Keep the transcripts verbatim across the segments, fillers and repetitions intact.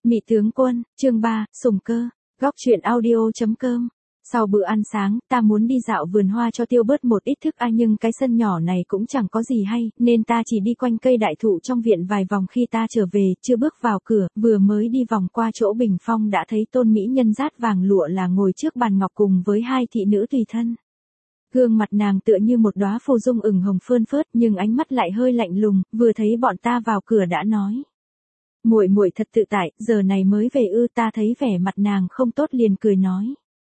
Mị tướng quân, chương ba, sủng cơ, góc truyện audio chấm com. Sau bữa ăn sáng, ta muốn đi dạo vườn hoa cho tiêu bớt một ít thức ăn nhưng cái sân nhỏ này cũng chẳng có gì hay, nên ta chỉ đi quanh cây đại thụ trong viện vài vòng. Khi ta trở về, chưa bước vào cửa, vừa mới đi vòng qua chỗ bình phong đã thấy tôn mỹ nhân dát vàng lụa là ngồi trước bàn ngọc cùng với hai thị nữ tùy thân. Gương mặt nàng tựa như một đóa phù dung ửng hồng phơn phớt nhưng ánh mắt lại hơi lạnh lùng, vừa thấy bọn ta vào cửa đã nói. Muội muội thật tự tại, giờ này mới về ư? Ta thấy vẻ mặt nàng không tốt liền cười nói.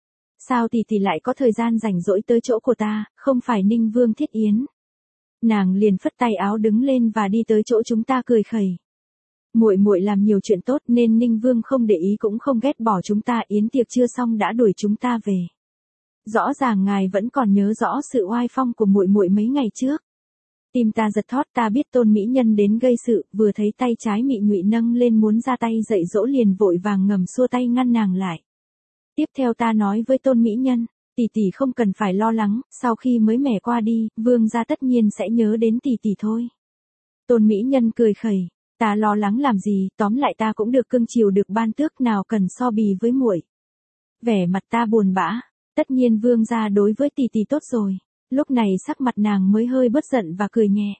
Sao tỷ tỷ lại có thời gian rảnh rỗi tới chỗ của ta, không phải Ninh Vương Thiết Yến. Nàng liền phất tay áo đứng lên và đi tới chỗ chúng ta cười khẩy. Muội muội làm nhiều chuyện tốt nên Ninh Vương không để ý cũng không ghét bỏ chúng ta. Yến tiệc chưa xong đã đuổi chúng ta về. Rõ ràng ngài vẫn còn nhớ rõ sự oai phong của muội muội mấy ngày trước. Tim ta giật thót, ta biết tôn mỹ nhân đến gây sự, vừa thấy tay trái Mị Nhụy nâng lên muốn ra tay dạy dỗ liền vội vàng ngầm xua tay ngăn nàng lại. Tiếp theo ta nói với tôn mỹ nhân, tỷ tỷ không cần phải lo lắng, sau khi mới mẻ qua đi, vương gia tất nhiên sẽ nhớ đến tỷ tỷ thôi. Tôn mỹ nhân cười khẩy, ta lo lắng làm gì, tóm lại ta cũng được cưng chiều được ban tước, nào cần so bì với muội. Vẻ mặt ta buồn bã, tất nhiên vương gia đối với tỷ tỷ tốt rồi. Lúc này sắc mặt nàng mới hơi bớt giận và cười nhẹ.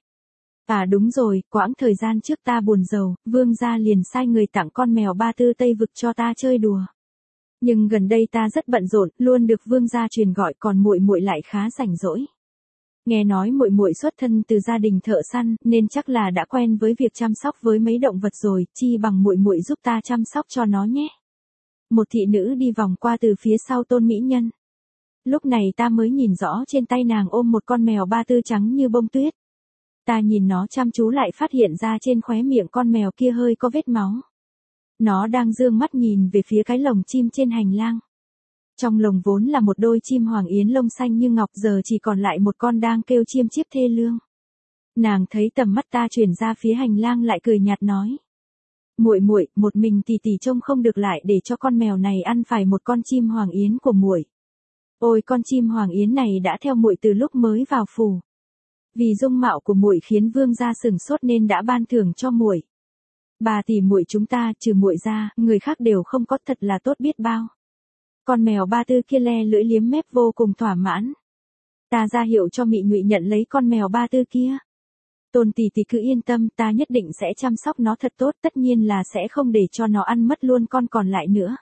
À đúng rồi, quãng thời gian trước ta buồn rầu, vương gia liền sai người tặng con mèo ba tư Tây Vực cho ta chơi đùa. Nhưng gần đây ta rất bận rộn, luôn được vương gia truyền gọi, còn muội muội lại khá rảnh rỗi. Nghe nói muội muội xuất thân từ gia đình thợ săn, nên chắc là đã quen với việc chăm sóc với mấy động vật rồi, chi bằng muội muội giúp ta chăm sóc cho nó nhé. Một thị nữ đi vòng qua từ phía sau tôn mỹ nhân. Lúc này ta mới nhìn rõ trên tay nàng ôm một con mèo ba tư trắng như bông tuyết. Ta nhìn nó chăm chú lại phát hiện ra trên khóe miệng con mèo kia hơi có vết máu. Nó đang dương mắt nhìn về phía cái lồng chim trên hành lang. Trong lồng vốn là một đôi chim hoàng yến lông xanh như ngọc, giờ chỉ còn lại một con đang kêu chiêm chiếp thê lương. Nàng thấy tầm mắt ta chuyển ra phía hành lang lại cười nhạt nói. Muội muội, một mình tỷ tỷ trông không được, lại để cho con mèo này ăn phải một con chim hoàng yến của muội. Ôi, con chim hoàng yến này đã theo muội từ lúc mới vào phủ. Vì dung mạo của muội khiến vương gia sửng sốt nên đã ban thưởng cho muội. Bà tỷ muội chúng ta, trừ muội ra, người khác đều không có, thật là tốt biết bao. Con mèo ba tư kia le lưỡi liếm mép vô cùng thỏa mãn. Ta ra hiệu cho Mị Nhụy nhận lấy con mèo ba tư kia. Tôn tỷ tỷ cứ yên tâm, ta nhất định sẽ chăm sóc nó thật tốt, tất nhiên là sẽ không để cho nó ăn mất luôn con còn lại nữa.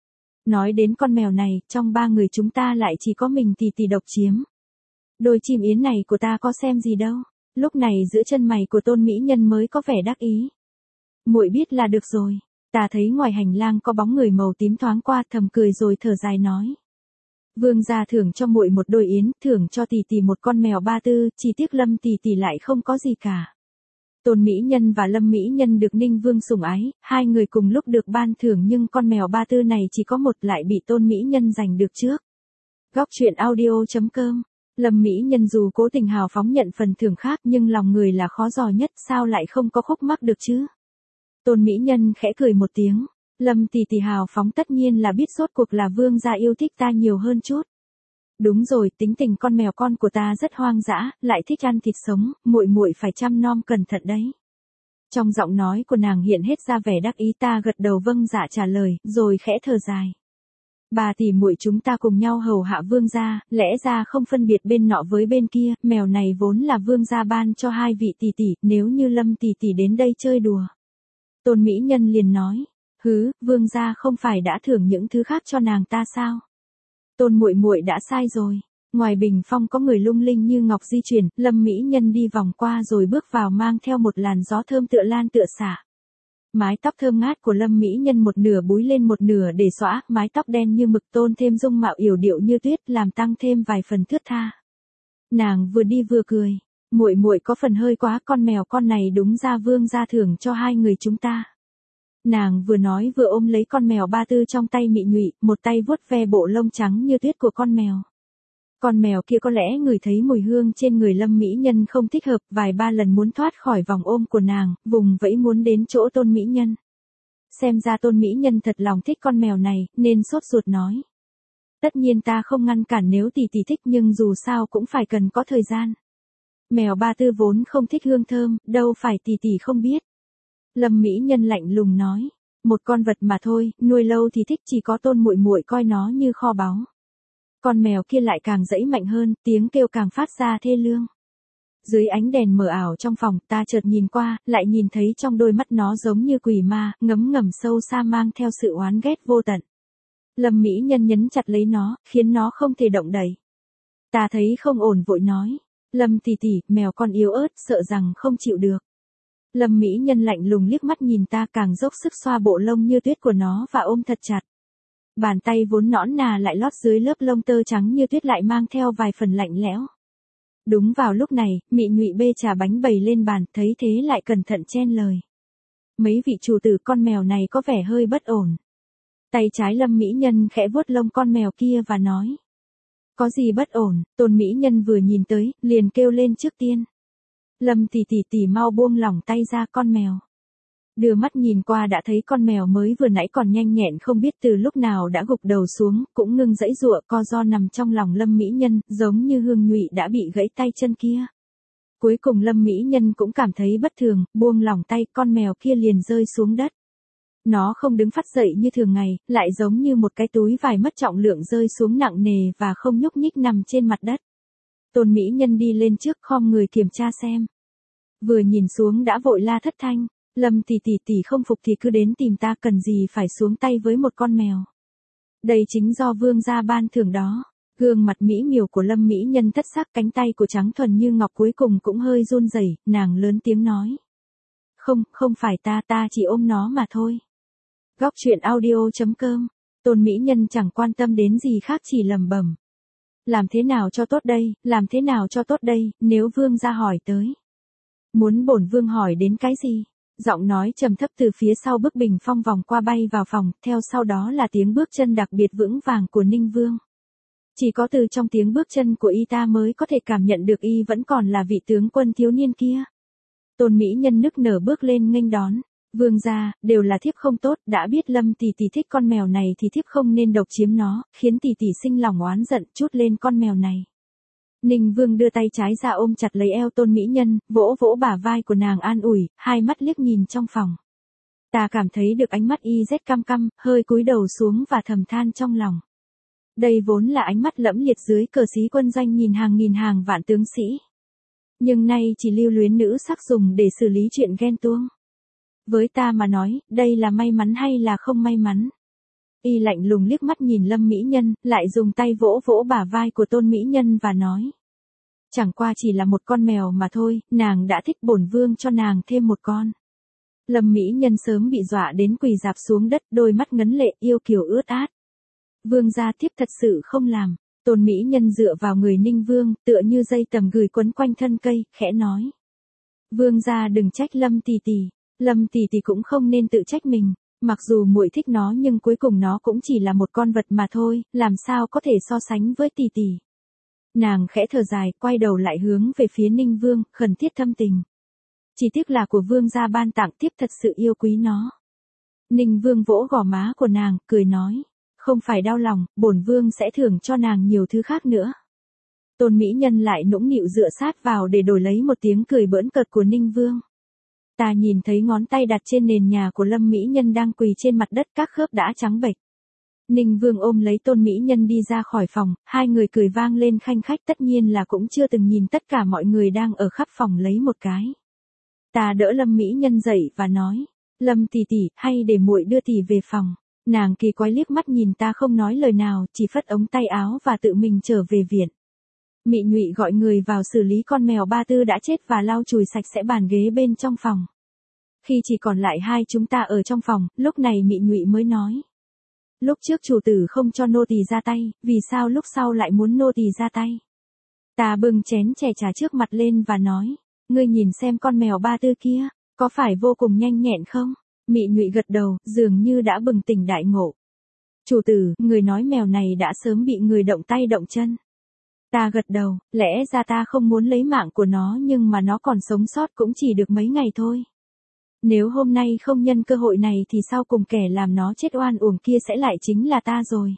Nói đến con mèo này, trong ba người chúng ta lại chỉ có mình tỷ tỷ độc chiếm. Đôi chim yến này của ta có xem gì đâu. Lúc này giữa chân mày của tôn mỹ nhân mới có vẻ đắc ý. Muội biết là được rồi. Ta thấy ngoài hành lang có bóng người màu tím thoáng qua, thầm cười rồi thở dài nói. Vương gia thưởng cho muội một đôi yến, thưởng cho tỷ tỷ một con mèo ba tư, chỉ tiếc Lâm tỷ tỷ lại không có gì cả. Tôn mỹ nhân và Lâm mỹ nhân được Ninh Vương sủng ái, hai người cùng lúc được ban thưởng, nhưng con mèo ba tư này chỉ có một lại bị tôn mỹ nhân giành được trước. Góc truyện audio chấm com. Lâm mỹ nhân dù cố tình hào phóng nhận phần thưởng khác nhưng lòng người là khó dò nhất, sao lại không có khúc mắc được chứ? Tôn mỹ nhân khẽ cười một tiếng. Lâm tỷ tỷ hào phóng tất nhiên là biết rốt cuộc là vương gia yêu thích ta nhiều hơn chút. Đúng rồi, tính tình con mèo con của ta rất hoang dã, lại thích ăn thịt sống, muội muội phải chăm nom cẩn thận đấy. Trong giọng nói của nàng hiện hết ra vẻ đắc ý, ta gật đầu vâng dạ trả lời, rồi khẽ thở dài. Bà tỷ muội chúng ta cùng nhau hầu hạ vương gia, lẽ ra không phân biệt bên nọ với bên kia, mèo này vốn là vương gia ban cho hai vị tỷ tỷ, nếu như Lâm tỷ tỷ đến đây chơi đùa. Tôn mỹ nhân liền nói, hứ, vương gia không phải đã thưởng những thứ khác cho nàng ta sao? Tôn muội muội đã sai rồi. Ngoài bình phong có người lung linh như ngọc di chuyển, Lâm mỹ nhân đi vòng qua rồi bước vào mang theo một làn gió thơm tựa lan tựa xả. Mái tóc thơm ngát của Lâm mỹ nhân một nửa búi lên một nửa để xõa, mái tóc đen như mực tôn thêm dung mạo yểu điệu như tuyết, làm tăng thêm vài phần thướt tha. Nàng vừa đi vừa cười, muội muội có phần hơi quá, con mèo con này đúng ra vương gia thưởng cho hai người chúng ta. Nàng vừa nói vừa ôm lấy con mèo ba tư trong tay Mị Nhụy, một tay vuốt ve bộ lông trắng như tuyết của con mèo. Con mèo kia có lẽ ngửi thấy mùi hương trên người Lâm mỹ nhân không thích hợp, vài ba lần muốn thoát khỏi vòng ôm của nàng, vùng vẫy muốn đến chỗ tôn mỹ nhân. Xem ra tôn mỹ nhân thật lòng thích con mèo này, nên sốt ruột nói. Tất nhiên ta không ngăn cản nếu tỷ tỷ thích, nhưng dù sao cũng phải cần có thời gian. Mèo ba tư vốn không thích hương thơm, đâu phải tỷ tỷ không biết. Lâm mỹ nhân lạnh lùng nói. Một con vật mà thôi, nuôi lâu thì thích, chỉ có Tôn muội muội coi nó như kho báu. Con mèo kia lại càng dãy mạnh hơn, tiếng kêu càng phát ra thê lương. Dưới ánh đèn mờ ảo trong phòng, ta chợt nhìn qua, lại nhìn thấy trong đôi mắt nó giống như quỷ ma, ngấm ngầm sâu xa mang theo sự oán ghét vô tận. Lâm Mỹ Nhân nhấn chặt lấy nó, khiến nó không thể động đậy. Ta thấy không ổn vội nói. Lâm tỷ tỷ, mèo con yếu ớt, sợ rằng không chịu được. Lâm Mỹ Nhân lạnh lùng liếc mắt nhìn ta, càng dốc sức xoa bộ lông như tuyết của nó và ôm thật chặt. Bàn tay vốn nõn nà lại lót dưới lớp lông tơ trắng như tuyết lại mang theo vài phần lạnh lẽo. Đúng vào lúc này, Mị Nhụy bê trà bánh bày lên bàn, thấy thế lại cẩn thận chen lời. Mấy vị chủ tử, con mèo này có vẻ hơi bất ổn. Tay trái Lâm Mỹ Nhân khẽ vuốt lông con mèo kia và nói. Có gì bất ổn? Tôn Mỹ Nhân vừa nhìn tới, liền kêu lên trước tiên. Lâm tỷ tỷ tỷ mau buông lỏng tay ra, con mèo. Đưa mắt nhìn qua đã thấy con mèo mới vừa nãy còn nhanh nhẹn không biết từ lúc nào đã gục đầu xuống, cũng ngưng dãy giụa co ro nằm trong lòng Lâm Mỹ Nhân, giống như Hương Nhụy đã bị gãy tay chân kia. Cuối cùng Lâm Mỹ Nhân cũng cảm thấy bất thường, buông lỏng tay, con mèo kia liền rơi xuống đất. Nó không đứng phát dậy như thường ngày, lại giống như một cái túi vải mất trọng lượng rơi xuống nặng nề và không nhúc nhích nằm trên mặt đất. Tôn Mỹ Nhân đi lên trước khom người kiểm tra xem. Vừa nhìn xuống đã vội la thất thanh. Lâm tỷ tỷ tỷ không phục thì cứ đến tìm ta, cần gì phải xuống tay với một con mèo. Đây chính do vương gia ban thưởng đó. Gương mặt mỹ miều của Lâm Mỹ Nhân thất sắc, cánh tay của trắng thuần như ngọc cuối cùng cũng hơi run rẩy, nàng lớn tiếng nói. Không, không phải ta, ta chỉ ôm nó mà thôi. Góc truyện audio chấm com. Tôn Mỹ Nhân chẳng quan tâm đến gì khác, chỉ lẩm bẩm. Làm thế nào cho tốt đây, làm thế nào cho tốt đây, nếu vương gia hỏi tới. Muốn bổn vương hỏi đến cái gì? Giọng nói trầm thấp từ phía sau bức bình phong vòng qua bay vào phòng, theo sau đó là tiếng bước chân đặc biệt vững vàng của Ninh Vương. Chỉ có từ trong tiếng bước chân của y ta mới có thể cảm nhận được y vẫn còn là vị tướng quân thiếu niên kia. Tôn Mỹ Nhân nức nở bước lên nghênh đón. Vương gia, đều là thiếp không tốt, đã biết Lâm tỷ tỷ thích con mèo này thì thiếp không nên độc chiếm nó, khiến tỷ tỷ sinh lòng oán giận, trút lên con mèo này. Ninh Vương đưa tay trái ra ôm chặt lấy eo Tôn Mỹ Nhân, vỗ vỗ bả vai của nàng an ủi, hai mắt liếc nhìn trong phòng. Ta cảm thấy được ánh mắt y rét căm căm, hơi cúi đầu xuống và thầm than trong lòng. Đây vốn là ánh mắt lẫm liệt dưới cờ sĩ quân doanh nhìn hàng nghìn hàng vạn tướng sĩ. Nhưng nay chỉ lưu luyến nữ sắc dùng để xử lý chuyện ghen tuông. Với ta mà nói, đây là may mắn hay là không may mắn? Y lạnh lùng liếc mắt nhìn Lâm Mỹ Nhân, lại dùng tay vỗ vỗ bả vai của Tôn Mỹ Nhân và nói. Chẳng qua chỉ là một con mèo mà thôi, nàng đã thích, bổn vương cho nàng thêm một con. Lâm Mỹ Nhân sớm bị dọa đến quỳ rạp xuống đất, đôi mắt ngấn lệ, yêu kiều ướt át. Vương gia thiếp thật sự không làm. Tôn Mỹ Nhân dựa vào người Ninh Vương, tựa như dây tầm gửi quấn quanh thân cây, khẽ nói. Vương gia đừng trách Lâm tỷ tỷ, Lâm tỷ tỷ cũng không nên tự trách mình. Mặc dù muội thích nó nhưng cuối cùng nó cũng chỉ là một con vật mà thôi, làm sao có thể so sánh với tỷ tỷ. Nàng khẽ thở dài, quay đầu lại hướng về phía Ninh Vương, khẩn thiết thâm tình. Chỉ tiếc là của vương gia ban tặng, tiếp thật sự yêu quý nó. Ninh Vương vỗ gò má của nàng, cười nói. Không phải đau lòng, bổn vương sẽ thưởng cho nàng nhiều thứ khác nữa. Tôn Mỹ Nhân lại nũng nịu dựa sát vào để đổi lấy một tiếng cười bỡn cợt của Ninh Vương. Ta nhìn thấy ngón tay đặt trên nền nhà của Lâm Mỹ Nhân đang quỳ trên mặt đất, các khớp đã trắng bệch. Ninh Vương ôm lấy Tôn Mỹ Nhân đi ra khỏi phòng, hai người cười vang lên khanh khách, tất nhiên là cũng chưa từng nhìn tất cả mọi người đang ở khắp phòng lấy một cái. Ta đỡ Lâm Mỹ Nhân dậy và nói, Lâm tỷ tỷ, hay để muội đưa tỷ về phòng. Nàng kỳ quái liếc mắt nhìn ta không nói lời nào, chỉ phất ống tay áo và tự mình trở về viện. Mị Nhụy gọi người vào xử lý con mèo Ba Tư đã chết và lau chùi sạch sẽ bàn ghế bên trong phòng. Khi chỉ còn lại hai chúng ta ở trong phòng, lúc này Mị Nhụy mới nói. Lúc trước chủ tử không cho nô tỳ ra tay, vì sao lúc sau lại muốn nô tỳ ra tay? Ta bưng chén chè trà trước mặt lên và nói, ngươi nhìn xem con mèo Ba Tư kia, có phải vô cùng nhanh nhẹn không? Mị Nhụy gật đầu, dường như đã bừng tỉnh đại ngộ. Chủ tử, người nói mèo này đã sớm bị người động tay động chân. Ta gật đầu, lẽ ra ta không muốn lấy mạng của nó nhưng mà nó còn sống sót cũng chỉ được mấy ngày thôi. Nếu hôm nay không nhân cơ hội này thì sau cùng kẻ làm nó chết oan uổng kia sẽ lại chính là ta rồi.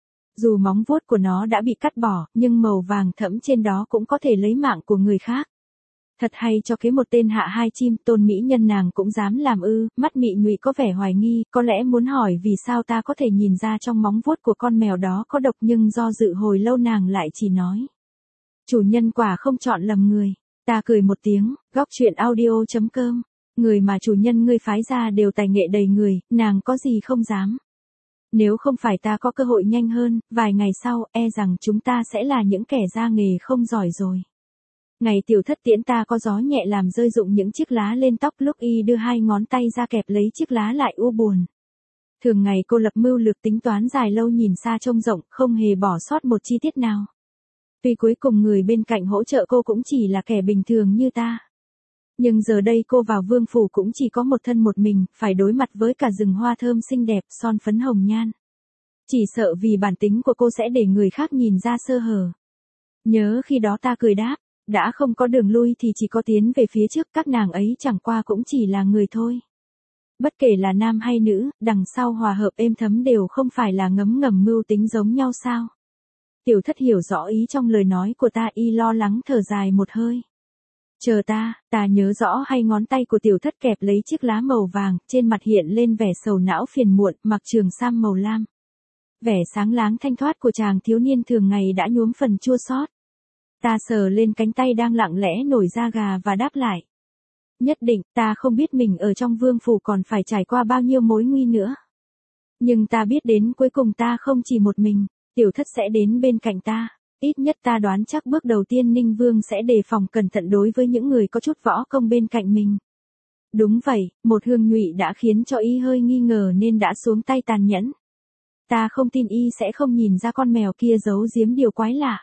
Dù móng vuốt của nó đã bị cắt bỏ, nhưng màu vàng thẫm trên đó cũng có thể lấy mạng của người khác. Thật hay cho kế một tên hạ hai chim, Tôn mỹ nhân nàng cũng dám làm ư? Mắt Mị Nhụy có vẻ hoài nghi, có lẽ muốn hỏi vì sao ta có thể nhìn ra trong móng vuốt của con mèo đó có độc, nhưng do dự hồi lâu nàng lại chỉ nói. Chủ nhân quả không chọn lầm người. Ta cười một tiếng, góc truyện audio chấm com. Người mà chủ nhân ngươi phái ra đều tài nghệ đầy người, nàng có gì không dám. Nếu không phải ta có cơ hội nhanh hơn, vài ngày sau, e rằng chúng ta sẽ là những kẻ ra nghề không giỏi rồi. Ngày tiểu thất tiễn ta có gió nhẹ làm rơi rụng những chiếc lá lên tóc, lúc y đưa hai ngón tay ra kẹp lấy chiếc lá lại u buồn. Thường ngày cô lập mưu lược tính toán dài lâu, nhìn xa trông rộng, không hề bỏ sót một chi tiết nào. Tuy cuối cùng người bên cạnh hỗ trợ cô cũng chỉ là kẻ bình thường như ta. Nhưng giờ đây cô vào vương phủ cũng chỉ có một thân một mình, phải đối mặt với cả rừng hoa thơm xinh đẹp, son phấn hồng nhan. Chỉ sợ vì bản tính của cô sẽ để người khác nhìn ra sơ hở. Nhớ khi đó ta cười đáp, đã không có đường lui thì chỉ có tiến về phía trước, các nàng ấy chẳng qua cũng chỉ là người thôi. Bất kể là nam hay nữ, đằng sau hòa hợp êm thấm đều không phải là ngấm ngầm mưu tính giống nhau sao? Tiểu thất hiểu rõ ý trong lời nói của ta, y lo lắng thở dài một hơi. Chờ ta, ta nhớ rõ hai ngón tay của tiểu thất kẹp lấy chiếc lá màu vàng, trên mặt hiện lên vẻ sầu não phiền muộn, mặc trường sam màu lam. Vẻ sáng láng thanh thoát của chàng thiếu niên thường ngày đã nhuốm phần chua xót. Ta sờ lên cánh tay đang lặng lẽ nổi da gà và đáp lại. Nhất định, ta không biết mình ở trong vương phủ còn phải trải qua bao nhiêu mối nguy nữa. Nhưng ta biết đến cuối cùng ta không chỉ một mình, tiểu thất sẽ đến bên cạnh ta. Ít nhất ta đoán chắc bước đầu tiên Ninh Vương sẽ đề phòng cẩn thận đối với những người có chút võ công bên cạnh mình. Đúng vậy, một hương nhụy đã khiến cho y hơi nghi ngờ nên đã xuống tay tàn nhẫn. Ta không tin y sẽ không nhìn ra con mèo kia giấu giếm điều quái lạ.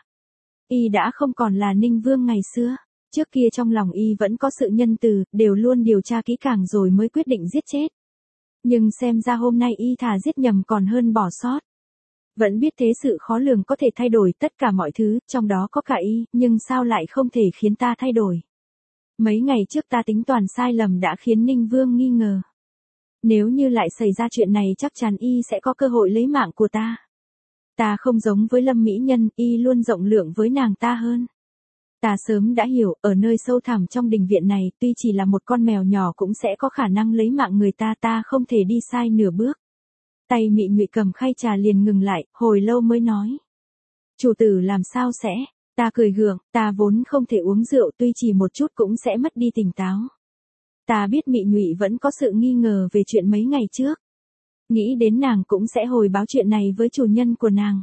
Y đã không còn là Ninh Vương ngày xưa. Trước kia trong lòng y vẫn có sự nhân từ, đều luôn điều tra kỹ càng rồi mới quyết định giết chết. Nhưng xem ra hôm nay y thà giết nhầm còn hơn bỏ sót. Vẫn biết thế sự khó lường có thể thay đổi tất cả mọi thứ, trong đó có cả y, nhưng sao lại không thể khiến ta thay đổi. Mấy ngày trước ta tính toàn sai lầm đã khiến Ninh Vương nghi ngờ. Nếu như lại xảy ra chuyện này chắc chắn y sẽ có cơ hội lấy mạng của ta. Ta không giống với Lâm mỹ nhân, y luôn rộng lượng với nàng ta hơn. Ta sớm đã hiểu, ở nơi sâu thẳm trong đình viện này, tuy chỉ là một con mèo nhỏ cũng sẽ có khả năng lấy mạng người ta, ta không thể đi sai nửa bước. Tay Mị Nhụy cầm khay trà liền ngừng lại, hồi lâu mới nói. Chủ tử làm sao sẽ? Ta cười gượng, ta vốn không thể uống rượu, tuy chỉ một chút cũng sẽ mất đi tỉnh táo. Ta biết Mị Nhụy vẫn có sự nghi ngờ về chuyện mấy ngày trước. Nghĩ đến nàng cũng sẽ hồi báo chuyện này với chủ nhân của nàng.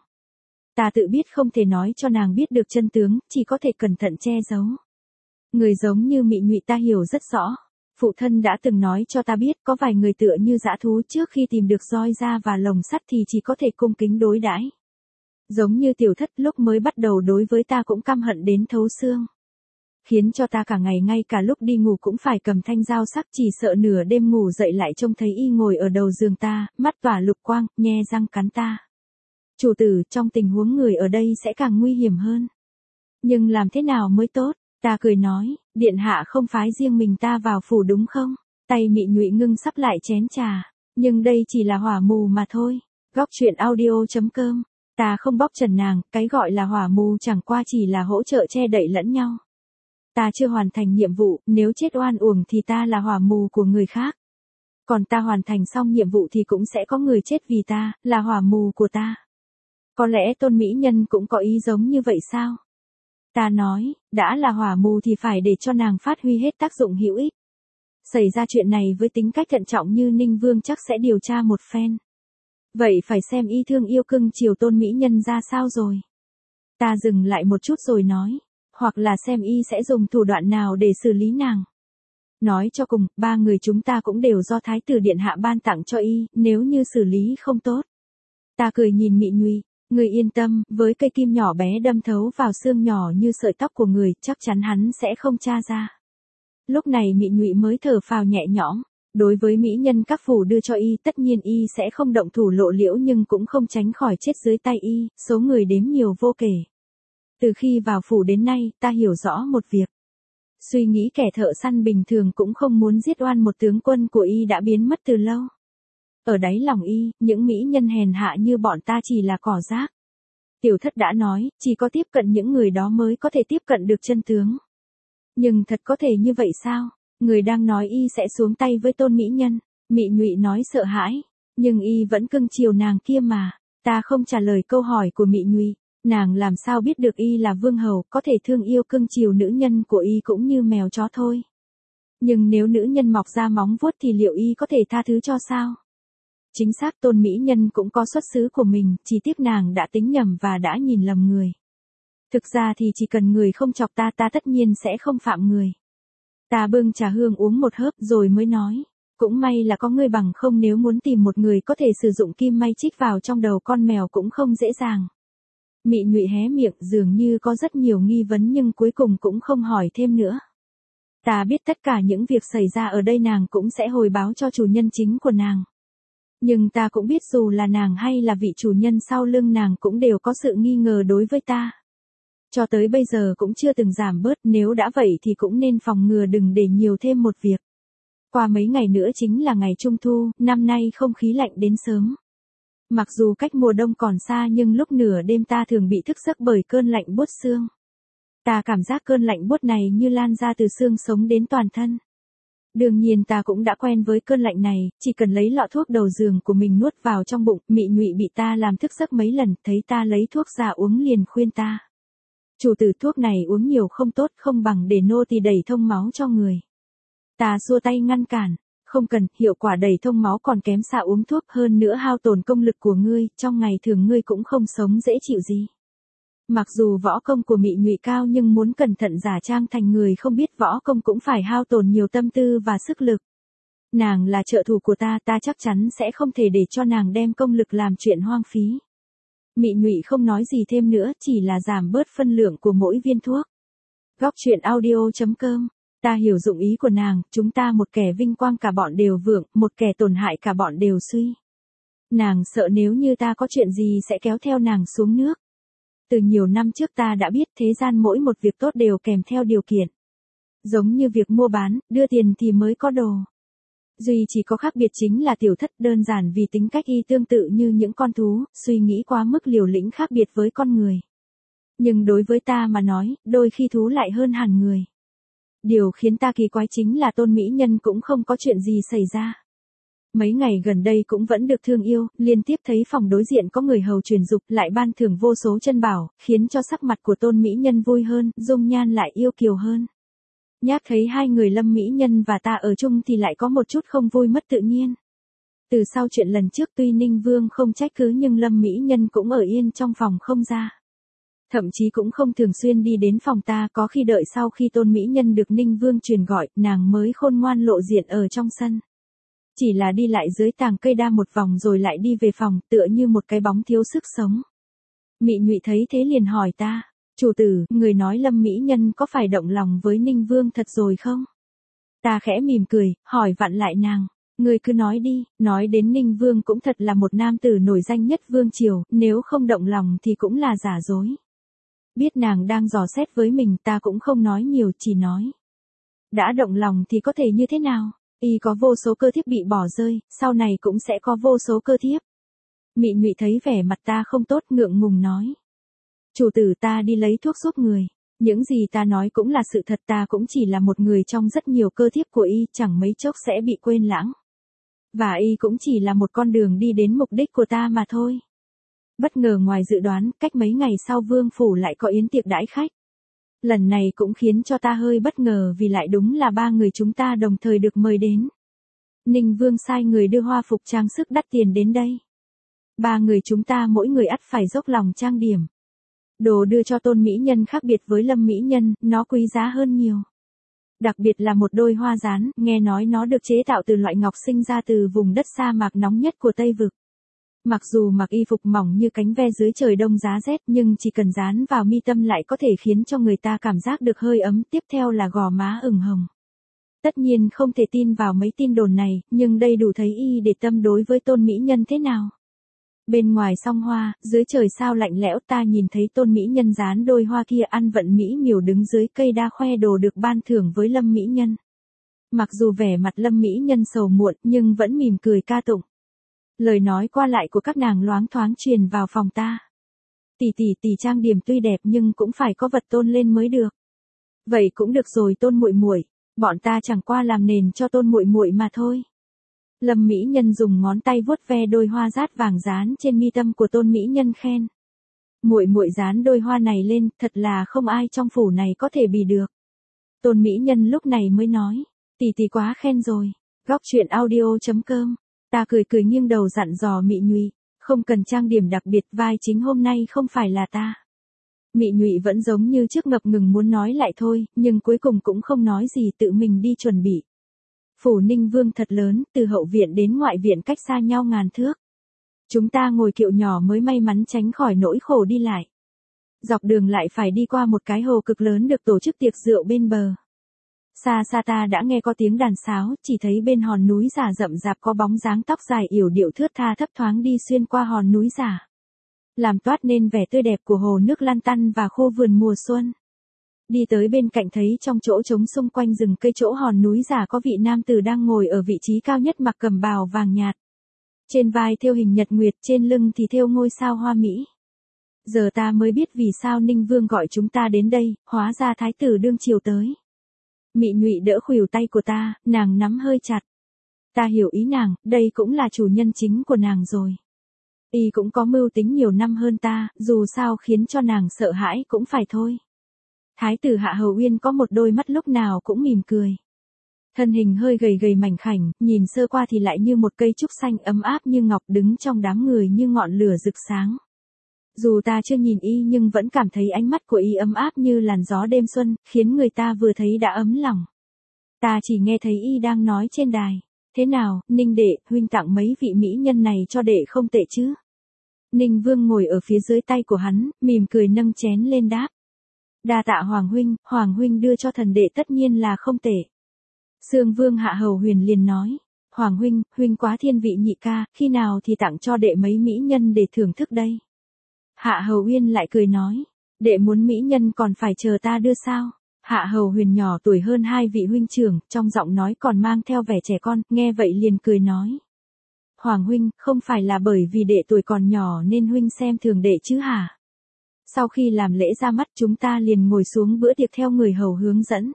Ta tự biết không thể nói cho nàng biết được chân tướng, chỉ có thể cẩn thận che giấu. Người giống như Mị Nhụy ta hiểu rất rõ. Phụ thân đã từng nói cho ta biết có vài người tựa như dã thú, trước khi tìm được roi da và lồng sắt thì chỉ có thể cung kính đối đãi. Giống như tiểu thất lúc mới bắt đầu đối với ta cũng căm hận đến thấu xương. Khiến cho ta cả ngày ngay cả lúc đi ngủ cũng phải cầm thanh dao sắc, chỉ sợ nửa đêm ngủ dậy lại trông thấy y ngồi ở đầu giường ta, mắt tỏa lục quang, nhe răng cắn ta. Chủ tử, trong tình huống người ở đây sẽ càng nguy hiểm hơn. Nhưng làm thế nào mới tốt? Ta cười nói, điện hạ không phái riêng mình ta vào phủ đúng không? Tay Mị Nhụy ngưng sắp lại chén trà. Nhưng đây chỉ là hỏa mù mà thôi. Góc truyện audio chấm com. Ta không bóc trần nàng, cái gọi là hỏa mù chẳng qua chỉ là hỗ trợ che đậy lẫn nhau. Ta chưa hoàn thành nhiệm vụ, nếu chết oan uổng thì ta là hỏa mù của người khác. Còn ta hoàn thành xong nhiệm vụ thì cũng sẽ có người chết vì ta, là hỏa mù của ta. Có lẽ Tôn mỹ nhân cũng có ý giống như vậy sao? Ta nói, đã là hỏa mù thì phải để cho nàng phát huy hết tác dụng hữu ích. Xảy ra chuyện này với tính cách thận trọng như Ninh Vương chắc sẽ điều tra một phen. Vậy phải xem y thương yêu cưng chiều Tôn mỹ nhân ra sao rồi. Ta dừng lại một chút rồi nói, hoặc là xem y sẽ dùng thủ đoạn nào để xử lý nàng. Nói cho cùng, ba người chúng ta cũng đều do Thái tử điện hạ ban tặng cho y, nếu như xử lý không tốt. Ta cười nhìn Mị Nhụy. Người yên tâm, với cây kim nhỏ bé đâm thấu vào xương nhỏ như sợi tóc của người, chắc chắn hắn sẽ không tra ra. Lúc này Mị Nhụy mới thở phào nhẹ nhõm. Đối với mỹ nhân các phủ đưa cho y, tất nhiên y sẽ không động thủ lộ liễu nhưng cũng không tránh khỏi chết dưới tay y, số người đếm nhiều vô kể. Từ khi vào phủ đến nay, ta hiểu rõ một việc. Suy nghĩ kẻ thợ săn bình thường cũng không muốn giết oan một tướng quân của y đã biến mất từ lâu. Ở đáy lòng y, những mỹ nhân hèn hạ như bọn ta chỉ là cỏ rác. Tiểu thất đã nói, chỉ có tiếp cận những người đó mới có thể tiếp cận được chân tướng. Nhưng thật có thể như vậy sao? Người đang nói y sẽ xuống tay với Tôn mỹ nhân. Mị Nhụy nói sợ hãi. Nhưng y vẫn cưng chiều nàng kia mà. Ta không trả lời câu hỏi của Mị Nhụy. Nàng làm sao biết được y là vương hầu, có thể thương yêu cưng chiều nữ nhân của y cũng như mèo chó thôi. Nhưng nếu nữ nhân mọc ra móng vuốt thì liệu y có thể tha thứ cho sao? Chính xác Tôn mỹ nhân cũng có xuất xứ của mình, chỉ tiếc nàng đã tính nhầm và đã nhìn lầm người. Thực ra thì chỉ cần người không chọc ta ta tất nhiên sẽ không phạm người. Ta bưng trà hương uống một hớp rồi mới nói. Cũng may là có ngươi bằng không nếu muốn tìm một người có thể sử dụng kim may chích vào trong đầu con mèo cũng không dễ dàng. Mị Nhụy hé miệng dường như có rất nhiều nghi vấn nhưng cuối cùng cũng không hỏi thêm nữa. Ta biết tất cả những việc xảy ra ở đây nàng cũng sẽ hồi báo cho chủ nhân chính của nàng. Nhưng ta cũng biết dù là nàng hay là vị chủ nhân sau lưng nàng cũng đều có sự nghi ngờ đối với ta. Cho tới bây giờ cũng chưa từng giảm bớt, nếu đã vậy thì cũng nên phòng ngừa đừng để nhiều thêm một việc. Qua mấy ngày nữa chính là ngày Trung Thu, năm nay không khí lạnh đến sớm. Mặc dù cách mùa đông còn xa nhưng lúc nửa đêm ta thường bị thức giấc bởi cơn lạnh buốt xương. Ta cảm giác cơn lạnh buốt này như lan ra từ xương sống đến toàn thân. Đương nhiên ta cũng đã quen với cơn lạnh này, chỉ cần lấy lọ thuốc đầu giường của mình nuốt vào trong bụng, Mị Nhụy bị ta làm thức giấc mấy lần, thấy ta lấy thuốc ra uống liền khuyên ta. Chủ tử thuốc này uống nhiều không tốt, không bằng để nô tỳ đẩy thông máu cho người. Ta xua tay ngăn cản, không cần, hiệu quả đẩy thông máu còn kém xa uống thuốc, hơn nữa hao tổn công lực của ngươi, trong ngày thường ngươi cũng không sống dễ chịu gì. Mặc dù võ công của Mị Nhụy cao nhưng muốn cẩn thận giả trang thành người không biết võ công cũng phải hao tổn nhiều tâm tư và sức lực. Nàng là trợ thủ của ta, ta chắc chắn sẽ không thể để cho nàng đem công lực làm chuyện hoang phí. Mị Nhụy không nói gì thêm nữa, chỉ là giảm bớt phân lượng của mỗi viên thuốc. Góc truyện audio chấm com. Ta hiểu dụng ý của nàng, chúng ta một kẻ vinh quang cả bọn đều vượng, một kẻ tổn hại cả bọn đều suy. Nàng sợ nếu như ta có chuyện gì sẽ kéo theo nàng xuống nước. Từ nhiều năm trước ta đã biết thế gian mỗi một việc tốt đều kèm theo điều kiện. Giống như việc mua bán, đưa tiền thì mới có đồ. Duy chỉ có khác biệt chính là tiểu thất đơn giản vì tính cách y tương tự như những con thú, suy nghĩ quá mức liều lĩnh khác biệt với con người. Nhưng đối với ta mà nói, đôi khi thú lại hơn hẳn người. Điều khiến ta kỳ quái chính là Tôn mỹ nhân cũng không có chuyện gì xảy ra. Mấy ngày gần đây cũng vẫn được thương yêu, liên tiếp thấy phòng đối diện có người hầu truyền dục lại ban thưởng vô số chân bảo, khiến cho sắc mặt của Tôn mỹ nhân vui hơn, dung nhan lại yêu kiều hơn. Nhác thấy hai người Lâm mỹ nhân và ta ở chung thì lại có một chút không vui mất tự nhiên. Từ sau chuyện lần trước tuy Ninh Vương không trách cứ nhưng Lâm mỹ nhân cũng ở yên trong phòng không ra. Thậm chí cũng không thường xuyên đi đến phòng ta, có khi đợi sau khi Tôn mỹ nhân được Ninh Vương truyền gọi, nàng mới khôn ngoan lộ diện ở trong sân. Chỉ là đi lại dưới tàng cây đa một vòng rồi lại đi về phòng, tựa như một cái bóng thiếu sức sống. Mị Nhụy thấy thế liền hỏi ta, chủ tử, người nói Lâm mỹ nhân có phải động lòng với Ninh Vương thật rồi không? Ta khẽ mỉm cười, hỏi vặn lại nàng, người cứ nói đi, nói đến Ninh Vương cũng thật là một nam tử nổi danh nhất vương triều, nếu không động lòng thì cũng là giả dối. Biết nàng đang dò xét với mình ta cũng không nói nhiều, chỉ nói. Đã động lòng thì có thể như thế nào? Y có vô số cơ thiếp bị bỏ rơi, sau này cũng sẽ có vô số cơ thiếp. Mị Nhụy thấy vẻ mặt ta không tốt ngượng ngùng nói. Chủ tử ta đi lấy thuốc giúp người. Những gì ta nói cũng là sự thật, ta cũng chỉ là một người trong rất nhiều cơ thiếp của y, chẳng mấy chốc sẽ bị quên lãng. Và y cũng chỉ là một con đường đi đến mục đích của ta mà thôi. Bất ngờ ngoài dự đoán, cách mấy ngày sau Vương phủ lại có yến tiệc đãi khách. Lần này cũng khiến cho ta hơi bất ngờ vì lại đúng là ba người chúng ta đồng thời được mời đến. Ninh Vương sai người đưa hoa phục trang sức đắt tiền đến đây. Ba người chúng ta mỗi người ắt phải dốc lòng trang điểm. Đồ đưa cho Tôn mỹ nhân khác biệt với Lâm mỹ nhân, nó quý giá hơn nhiều. Đặc biệt là một đôi hoa dán, nghe nói nó được chế tạo từ loại ngọc sinh ra từ vùng đất sa mạc nóng nhất của Tây Vực. Mặc dù mặc y phục mỏng như cánh ve dưới trời đông giá rét nhưng chỉ cần dán vào mi tâm lại có thể khiến cho người ta cảm giác được hơi ấm, tiếp theo là gò má ửng hồng. Tất nhiên không thể tin vào mấy tin đồn này, nhưng đây đủ thấy y để tâm đối với Tôn mỹ nhân thế nào. Bên ngoài song hoa, dưới trời sao lạnh lẽo ta nhìn thấy Tôn mỹ nhân dán đôi hoa kia ăn vận mỹ miều đứng dưới cây đa khoe đồ được ban thưởng với Lâm mỹ nhân. Mặc dù vẻ mặt Lâm mỹ nhân sầu muộn nhưng vẫn mỉm cười ca tụng. Lời nói qua lại của các nàng loáng thoáng truyền vào phòng ta. Tỷ tỷ tỷ trang điểm tuy đẹp nhưng cũng phải có vật tôn lên mới được. Vậy cũng được rồi Tôn muội muội, bọn ta chẳng qua làm nền cho Tôn muội muội mà thôi. Lâm mỹ nhân dùng ngón tay vuốt ve đôi hoa rát vàng dán trên mi tâm của Tôn mỹ nhân khen. Muội muội dán đôi hoa này lên, thật là không ai trong phủ này có thể bì được. Tôn mỹ nhân lúc này mới nói, tỷ tỷ quá khen rồi. Góc truyện audio chấm com. Ta cười cười nghiêng đầu dặn dò Mị Nhụy, không cần trang điểm đặc biệt, vai chính hôm nay không phải là ta. Mị Nhụy vẫn giống như trước ngập ngừng muốn nói lại thôi, nhưng cuối cùng cũng không nói gì, tự mình đi chuẩn bị. Phủ Ninh Vương thật lớn, từ hậu viện đến ngoại viện cách xa nhau ngàn thước. Chúng ta ngồi kiệu nhỏ mới may mắn tránh khỏi nỗi khổ đi lại. Dọc đường lại phải đi qua một cái hồ cực lớn được tổ chức tiệc rượu bên bờ. Xa xa ta đã nghe có tiếng đàn sáo, chỉ thấy bên hòn núi giả rậm rạp có bóng dáng tóc dài yểu điệu thướt tha thấp thoáng đi xuyên qua hòn núi giả, làm toát nên vẻ tươi đẹp của hồ nước lan tăn và khu vườn mùa xuân. Đi tới bên cạnh thấy trong chỗ trống xung quanh rừng cây chỗ hòn núi giả có vị nam tử đang ngồi ở vị trí cao nhất, mặc cẩm bào vàng nhạt. Trên vai thêu hình nhật nguyệt, trên lưng thì thêu ngôi sao hoa mỹ. Giờ ta mới biết vì sao Ninh Vương gọi chúng ta đến đây, hóa ra thái tử đương triều tới. Mị Nhụy đỡ khuỷu tay của ta, nàng nắm hơi chặt. Ta hiểu ý nàng, đây cũng là chủ nhân chính của nàng rồi. Y cũng có mưu tính nhiều năm hơn ta, dù sao khiến cho nàng sợ hãi cũng phải thôi. Thái tử Hạ Hầu Uyên có một đôi mắt lúc nào cũng mỉm cười. Thân hình hơi gầy gầy mảnh khảnh, nhìn sơ qua thì lại như một cây trúc xanh ấm áp như ngọc, đứng trong đám người như ngọn lửa rực sáng. Dù ta chưa nhìn y nhưng vẫn cảm thấy ánh mắt của y ấm áp như làn gió đêm xuân, khiến người ta vừa thấy đã ấm lòng. Ta chỉ nghe thấy y đang nói trên đài. Thế nào, Ninh đệ, huynh tặng mấy vị mỹ nhân này cho đệ không tệ chứ? Ninh Vương ngồi ở phía dưới tay của hắn, mỉm cười nâng chén lên đáp. Đa tạ Hoàng huynh, Hoàng huynh đưa cho thần đệ tất nhiên là không tệ. Sương Vương Hạ Hầu Huyền liền nói. Hoàng huynh, huynh quá thiên vị nhị ca, khi nào thì tặng cho đệ mấy mỹ nhân để thưởng thức đây? Hạ Hầu Uyên lại cười nói, đệ muốn mỹ nhân còn phải chờ ta đưa sao? Hạ Hầu Huyền nhỏ tuổi hơn hai vị huynh trưởng, trong giọng nói còn mang theo vẻ trẻ con, nghe vậy liền cười nói. Hoàng huynh, không phải là bởi vì đệ tuổi còn nhỏ nên huynh xem thường đệ chứ hả? Sau khi làm lễ ra mắt chúng ta liền ngồi xuống bữa tiệc theo người hầu hướng dẫn.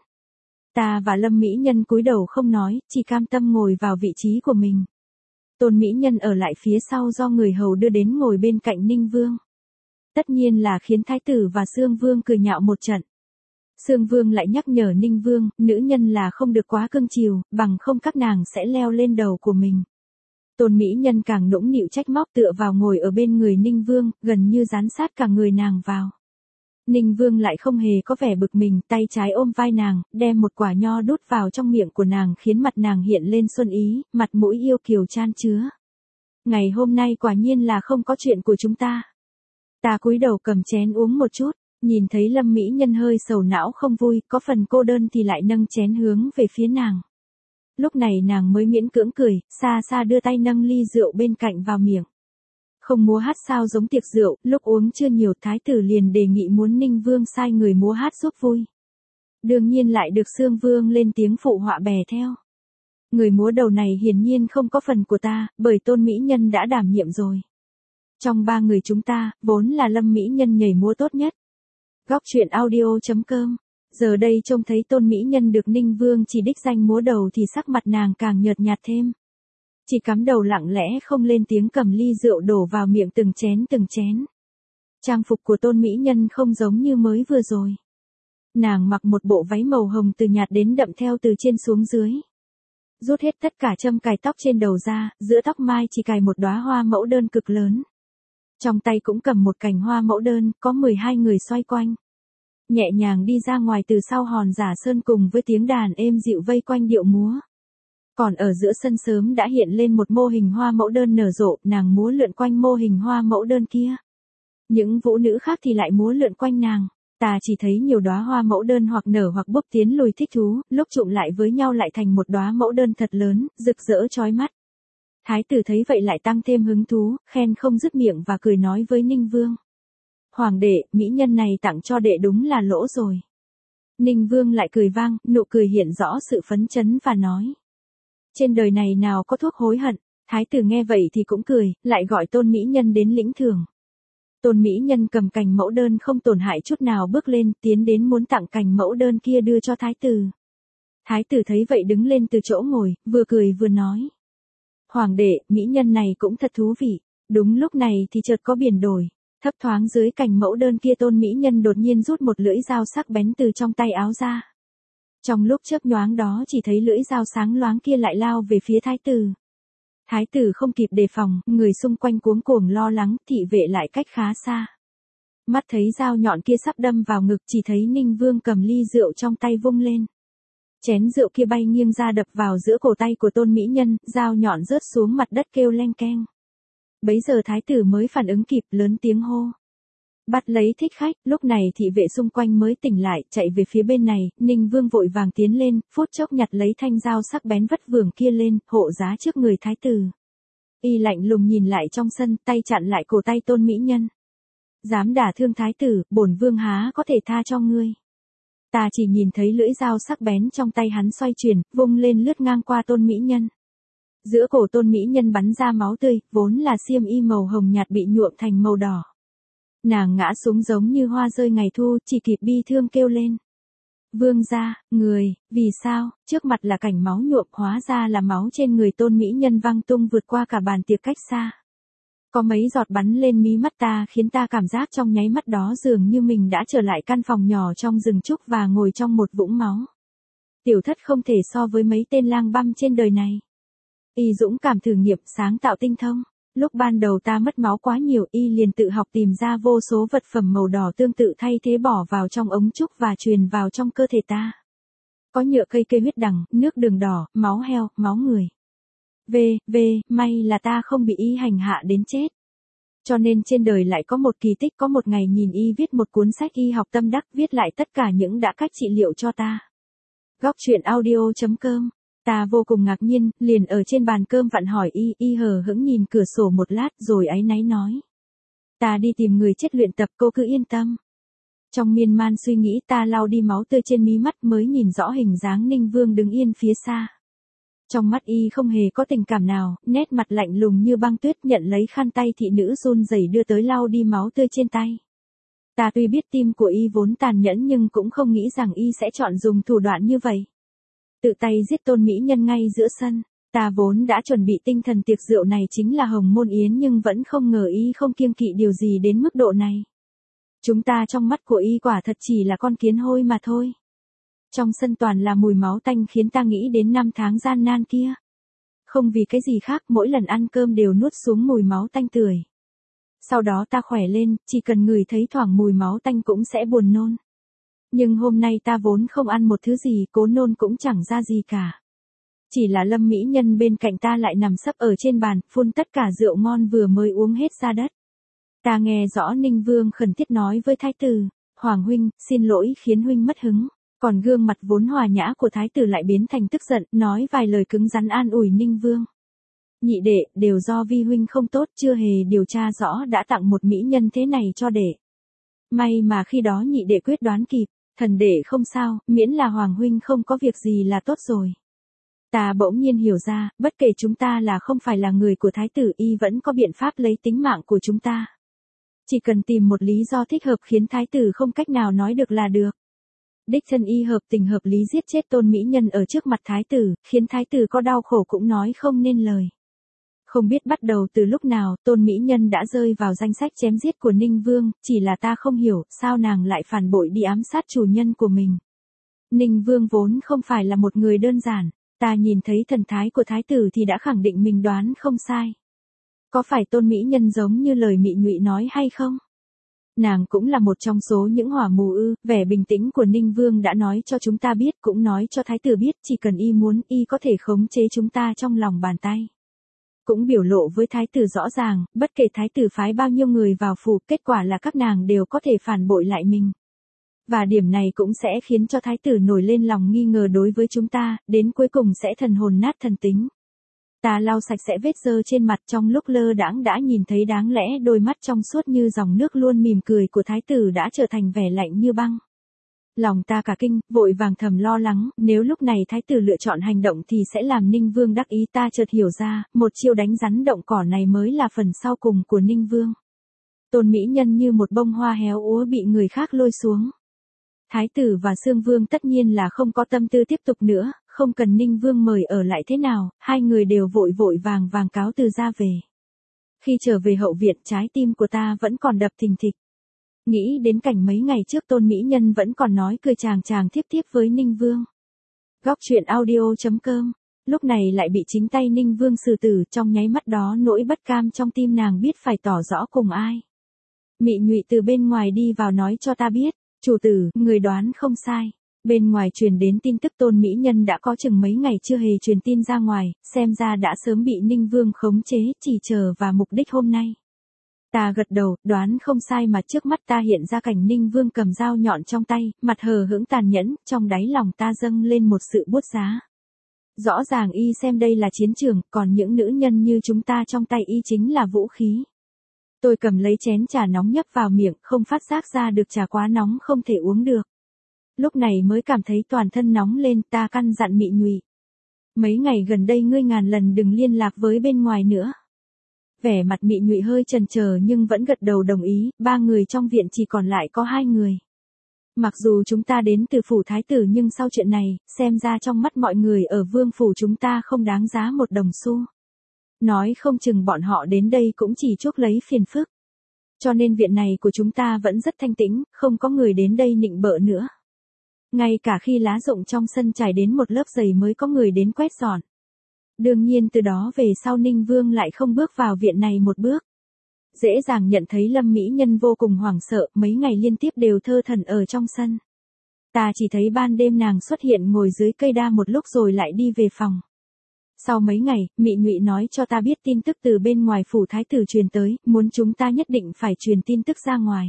Ta và Lâm mỹ nhân cúi đầu không nói, chỉ cam tâm ngồi vào vị trí của mình. Tôn mỹ nhân ở lại phía sau do người hầu đưa đến ngồi bên cạnh Ninh Vương. Tất nhiên là khiến thái tử và Sương Vương cười nhạo một trận. Sương Vương lại nhắc nhở Ninh Vương, nữ nhân là không được quá cưng chiều, bằng không các nàng sẽ leo lên đầu của mình. Tôn mỹ nhân càng nũng nịu trách móc tựa vào ngồi ở bên người Ninh Vương, gần như dán sát cả người nàng vào. Ninh Vương lại không hề có vẻ bực mình, tay trái ôm vai nàng, đem một quả nho đút vào trong miệng của nàng khiến mặt nàng hiện lên xuân ý, mặt mũi yêu kiều chan chứa. Ngày hôm nay quả nhiên là không có chuyện của chúng ta. Ta cúi đầu cầm chén uống một chút, nhìn thấy Lâm mỹ nhân hơi sầu não không vui, có phần cô đơn thì lại nâng chén hướng về phía nàng. Lúc này nàng mới miễn cưỡng cười, xa xa đưa tay nâng ly rượu bên cạnh vào miệng. Không múa hát sao giống tiệc rượu, lúc uống chưa nhiều thái tử liền đề nghị muốn Ninh Vương sai người múa hát giúp vui. Đương nhiên lại được Sương Vương lên tiếng phụ họa bè theo. Người múa đầu này hiển nhiên không có phần của ta, bởi Tôn mỹ nhân đã đảm nhiệm rồi. Trong ba người chúng ta, vốn là Lâm mỹ nhân nhảy múa tốt nhất. Góc truyện audio chấm com. Giờ đây trông thấy Tôn mỹ nhân được Ninh Vương chỉ đích danh múa đầu thì sắc mặt nàng càng nhợt nhạt thêm. Chỉ cắm đầu lặng lẽ không lên tiếng cầm ly rượu đổ vào miệng từng chén từng chén. Trang phục của Tôn mỹ nhân không giống như mới vừa rồi. Nàng mặc một bộ váy màu hồng từ nhạt đến đậm theo từ trên xuống dưới. Rút hết tất cả châm cài tóc trên đầu ra, giữa tóc mai chỉ cài một đóa hoa mẫu đơn cực lớn. Trong tay cũng cầm một cành hoa mẫu đơn, có mười hai người xoay quanh. Nhẹ nhàng đi ra ngoài từ sau hòn giả sơn cùng với tiếng đàn êm dịu vây quanh điệu múa. Còn ở giữa sân sớm đã hiện lên một mô hình hoa mẫu đơn nở rộ, nàng múa lượn quanh mô hình hoa mẫu đơn kia. Những vũ nữ khác thì lại múa lượn quanh nàng. Ta chỉ thấy nhiều đóa hoa mẫu đơn hoặc nở hoặc búp tiến lùi thích thú, lúc trụm lại với nhau lại thành một đóa mẫu đơn thật lớn, rực rỡ chói mắt. Thái tử thấy vậy lại tăng thêm hứng thú, khen không dứt miệng và cười nói với Ninh Vương. Hoàng đệ, mỹ nhân này tặng cho đệ đúng là lỗ rồi. Ninh Vương lại cười vang, nụ cười hiện rõ sự phấn chấn và nói. Trên đời này nào có thuốc hối hận. Thái tử nghe vậy thì cũng cười, lại gọi Tôn mỹ nhân đến lĩnh thưởng. Tôn mỹ nhân cầm cành mẫu đơn không tổn hại chút nào bước lên, tiến đến muốn tặng cành mẫu đơn kia đưa cho thái tử. Thái tử thấy vậy đứng lên từ chỗ ngồi, vừa cười vừa nói. Hoàng đệ, mỹ nhân này cũng thật thú vị. Đúng lúc này thì chợt có biển đổi. Thấp thoáng dưới cành mẫu đơn kia tôn mỹ nhân đột nhiên rút một lưỡi dao sắc bén từ trong tay áo ra. Trong lúc chớp nhoáng đó chỉ thấy lưỡi dao sáng loáng kia lại lao về phía thái tử. Thái tử không kịp đề phòng, người xung quanh cuống cuồng lo lắng, thị vệ lại cách khá xa. Mắt thấy dao nhọn kia sắp đâm vào ngực, chỉ thấy Ninh Vương cầm ly rượu trong tay vung lên. Chén rượu kia bay nghiêng ra đập vào giữa cổ tay của tôn mỹ nhân, dao nhọn rớt xuống mặt đất kêu leng keng. Bấy giờ thái tử mới phản ứng kịp, lớn tiếng hô. Bắt lấy thích khách. Lúc này thị vệ xung quanh mới tỉnh lại, chạy về phía bên này. Ninh Vương vội vàng tiến lên, phút chốc nhặt lấy thanh dao sắc bén vất vưởng kia lên, hộ giá trước người thái tử. Y lạnh lùng nhìn lại trong sân, tay chặn lại cổ tay tôn mỹ nhân. Dám đả thương thái tử, bổn vương há có thể tha cho ngươi. Ta chỉ nhìn thấy lưỡi dao sắc bén trong tay hắn xoay chuyển, vung lên lướt ngang qua tôn mỹ nhân. Giữa cổ tôn mỹ nhân bắn ra máu tươi, vốn là xiêm y màu hồng nhạt bị nhuộm thành màu đỏ. Nàng ngã xuống giống như hoa rơi ngày thu, chỉ kịp bi thương kêu lên. Vương gia, người, vì sao, trước mặt là cảnh máu nhuộm, hóa ra là máu trên người tôn mỹ nhân văng tung vượt qua cả bàn tiệc cách xa. Có mấy giọt bắn lên mí mắt ta khiến ta cảm giác trong nháy mắt đó dường như mình đã trở lại căn phòng nhỏ trong rừng trúc và ngồi trong một vũng máu. Tiểu thất không thể so với mấy tên lang băm trên đời này. Y dũng cảm thử nghiệm sáng tạo tinh thông. Lúc ban đầu ta mất máu quá nhiều, y liền tự học tìm ra vô số vật phẩm màu đỏ tương tự thay thế bỏ vào trong ống trúc và truyền vào trong cơ thể ta. Có nhựa cây cây huyết đằng, nước đường đỏ, máu heo, máu người. Về, về, may là ta không bị y hành hạ đến chết. Cho nên trên đời lại có một kỳ tích, có một ngày nhìn y viết một cuốn sách y học tâm đắc, viết lại tất cả những đã cách trị liệu cho ta. Góc truyện audio chấm com. Ta vô cùng ngạc nhiên, liền ở trên bàn cơm vặn hỏi y, y hờ hững nhìn cửa sổ một lát rồi áy náy nói. Ta đi tìm người chết luyện tập, cô cứ yên tâm. Trong miên man suy nghĩ ta lau đi máu tươi trên mí mắt mới nhìn rõ hình dáng Ninh Vương đứng yên phía xa. Trong mắt y không hề có tình cảm nào, nét mặt lạnh lùng như băng tuyết, nhận lấy khăn tay thị nữ run rẩy đưa tới lau đi máu tươi trên tay. Ta tuy biết tim của y vốn tàn nhẫn nhưng cũng không nghĩ rằng y sẽ chọn dùng thủ đoạn như vậy. Tự tay giết tôn mỹ nhân ngay giữa sân. Ta vốn đã chuẩn bị tinh thần tiệc rượu này chính là hồng môn yến nhưng vẫn không ngờ y không kiêng kỵ điều gì đến mức độ này. Chúng ta trong mắt của y quả thật chỉ là con kiến hôi mà thôi. Trong sân toàn là mùi máu tanh khiến ta nghĩ đến năm tháng gian nan kia. Không vì cái gì khác, mỗi lần ăn cơm đều nuốt xuống mùi máu tanh tưởi. Sau đó ta khỏe lên, chỉ cần ngửi thấy thoảng mùi máu tanh cũng sẽ buồn nôn. Nhưng hôm nay ta vốn không ăn một thứ gì, cố nôn cũng chẳng ra gì cả. Chỉ là Lâm mỹ nhân bên cạnh ta lại nằm sấp ở trên bàn, phun tất cả rượu ngon vừa mới uống hết ra đất. Ta nghe rõ Ninh Vương khẩn thiết nói với thái tử, Hoàng huynh, xin lỗi khiến huynh mất hứng. Còn gương mặt vốn hòa nhã của thái tử lại biến thành tức giận, nói vài lời cứng rắn an ủi Ninh Vương. Nhị đệ, đều do vi huynh không tốt, chưa hề điều tra rõ đã tặng một mỹ nhân thế này cho đệ. May mà khi đó nhị đệ quyết đoán kịp, thần đệ không sao, miễn là Hoàng huynh không có việc gì là tốt rồi. Ta bỗng nhiên hiểu ra, bất kể chúng ta là không phải là người của thái tử, y vẫn có biện pháp lấy tính mạng của chúng ta. Chỉ cần tìm một lý do thích hợp khiến thái tử không cách nào nói được là được. Đích thân y hợp tình hợp lý giết chết tôn mỹ nhân ở trước mặt thái tử, khiến thái tử có đau khổ cũng nói không nên lời. Không biết bắt đầu từ lúc nào, tôn mỹ nhân đã rơi vào danh sách chém giết của Ninh Vương, chỉ là ta không hiểu, sao nàng lại phản bội đi ám sát chủ nhân của mình. Ninh Vương vốn không phải là một người đơn giản, ta nhìn thấy thần thái của thái tử thì đã khẳng định mình đoán không sai. Có phải tôn mỹ nhân giống như lời Mị Nhụy nói hay không? Nàng cũng là một trong số những hỏa mù ư, vẻ bình tĩnh của Ninh Vương đã nói cho chúng ta biết, cũng nói cho thái tử biết, chỉ cần y muốn, y có thể khống chế chúng ta trong lòng bàn tay. Cũng biểu lộ với thái tử rõ ràng, bất kể thái tử phái bao nhiêu người vào phủ, kết quả là các nàng đều có thể phản bội lại mình. Và điểm này cũng sẽ khiến cho thái tử nổi lên lòng nghi ngờ đối với chúng ta, đến cuối cùng sẽ thần hồn nát thần tính. Ta lau sạch sẽ vết dơ trên mặt, trong lúc lơ đãng đã nhìn thấy đáng lẽ đôi mắt trong suốt như dòng nước luôn mỉm cười của thái tử đã trở thành vẻ lạnh như băng. Lòng ta cả kinh, vội vàng thầm lo lắng, nếu lúc này thái tử lựa chọn hành động thì sẽ làm Ninh Vương đắc ý. Ta chợt hiểu ra, một chiêu đánh rắn động cỏ này mới là phần sau cùng của Ninh Vương. Tôn mỹ nhân như một bông hoa héo úa bị người khác lôi xuống. Thái tử và Xương Vương tất nhiên là không có tâm tư tiếp tục nữa, không cần Ninh Vương mời ở lại thế nào, hai người đều vội vội vàng vàng cáo từ ra về. Khi trở về hậu viện, trái tim của ta vẫn còn đập thình thịch. Nghĩ đến cảnh mấy ngày trước Tôn mỹ nhân vẫn còn nói cười chàng chàng thiếp thiếp với Ninh Vương. Góc truyện audio chấm com, lúc này lại bị chính tay Ninh Vương xử tử, trong nháy mắt đó nỗi bất cam trong tim nàng biết phải tỏ rõ cùng ai. Mị Nhụy từ bên ngoài đi vào nói cho ta biết, chủ tử, người đoán không sai. Bên ngoài truyền đến tin tức Tôn mỹ nhân đã có chừng mấy ngày chưa hề truyền tin ra ngoài, xem ra đã sớm bị Ninh Vương khống chế, chỉ chờ vào mục đích hôm nay. Ta gật đầu, đoán không sai mà trước mắt ta hiện ra cảnh Ninh Vương cầm dao nhọn trong tay, mặt hờ hững tàn nhẫn, trong đáy lòng ta dâng lên một sự buốt giá. Rõ ràng y xem đây là chiến trường, còn những nữ nhân như chúng ta trong tay y chính là vũ khí. Tôi cầm lấy chén trà nóng nhấp vào miệng, không phát giác ra được trà quá nóng không thể uống được. Lúc này mới cảm thấy toàn thân nóng lên, ta căn dặn Mị Nhụy. Mấy ngày gần đây ngươi ngàn lần đừng liên lạc với bên ngoài nữa. Vẻ mặt Mị Nhụy hơi chần chờ nhưng vẫn gật đầu đồng ý, ba người trong viện chỉ còn lại có hai người. Mặc dù chúng ta đến từ phủ thái tử nhưng sau chuyện này, xem ra trong mắt mọi người ở vương phủ chúng ta không đáng giá một đồng xu. Nói không chừng bọn họ đến đây cũng chỉ chuốc lấy phiền phức. Cho nên viện này của chúng ta vẫn rất thanh tĩnh, không có người đến đây nịnh bợ nữa. Ngay cả khi lá rụng trong sân trải đến một lớp giày mới có người đến quét dọn. Đương nhiên từ đó về sau Ninh Vương lại không bước vào viện này một bước. Dễ dàng nhận thấy Lâm mỹ nhân vô cùng hoảng sợ, mấy ngày liên tiếp đều thơ thẩn ở trong sân. Ta chỉ thấy ban đêm nàng xuất hiện ngồi dưới cây đa một lúc rồi lại đi về phòng. Sau mấy ngày, Mị Nhụy nói cho ta biết tin tức từ bên ngoài phủ thái tử truyền tới, muốn chúng ta nhất định phải truyền tin tức ra ngoài.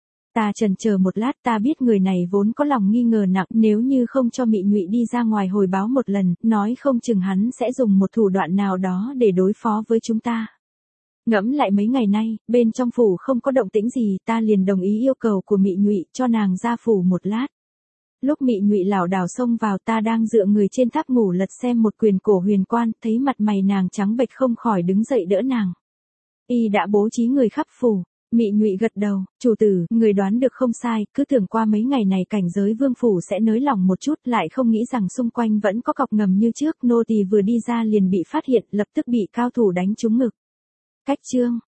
Ta chần chờ một lát, ta biết người này vốn có lòng nghi ngờ nặng, nếu như không cho Mị Nhụy đi ra ngoài hồi báo một lần, nói không chừng hắn sẽ dùng một thủ đoạn nào đó để đối phó với chúng ta. Ngẫm lại mấy ngày nay, bên trong phủ không có động tĩnh gì, ta liền đồng ý yêu cầu của Mị Nhụy cho nàng ra phủ một lát. Lúc Mị Nhụy lảo đảo xông vào, ta đang dựa người trên tháp ngủ lật xem một quyền cổ huyền quan, thấy mặt mày nàng trắng bệch không khỏi đứng dậy đỡ nàng. Y đã bố trí người khắp phủ. Mị Nhụy gật đầu, chủ tử, người đoán được không sai, cứ tưởng qua mấy ngày này cảnh giới vương phủ sẽ nới lỏng một chút, lại không nghĩ rằng xung quanh vẫn có cọc ngầm như trước, nô tỳ vừa đi ra liền bị phát hiện, lập tức bị cao thủ đánh trúng ngực. Cách chương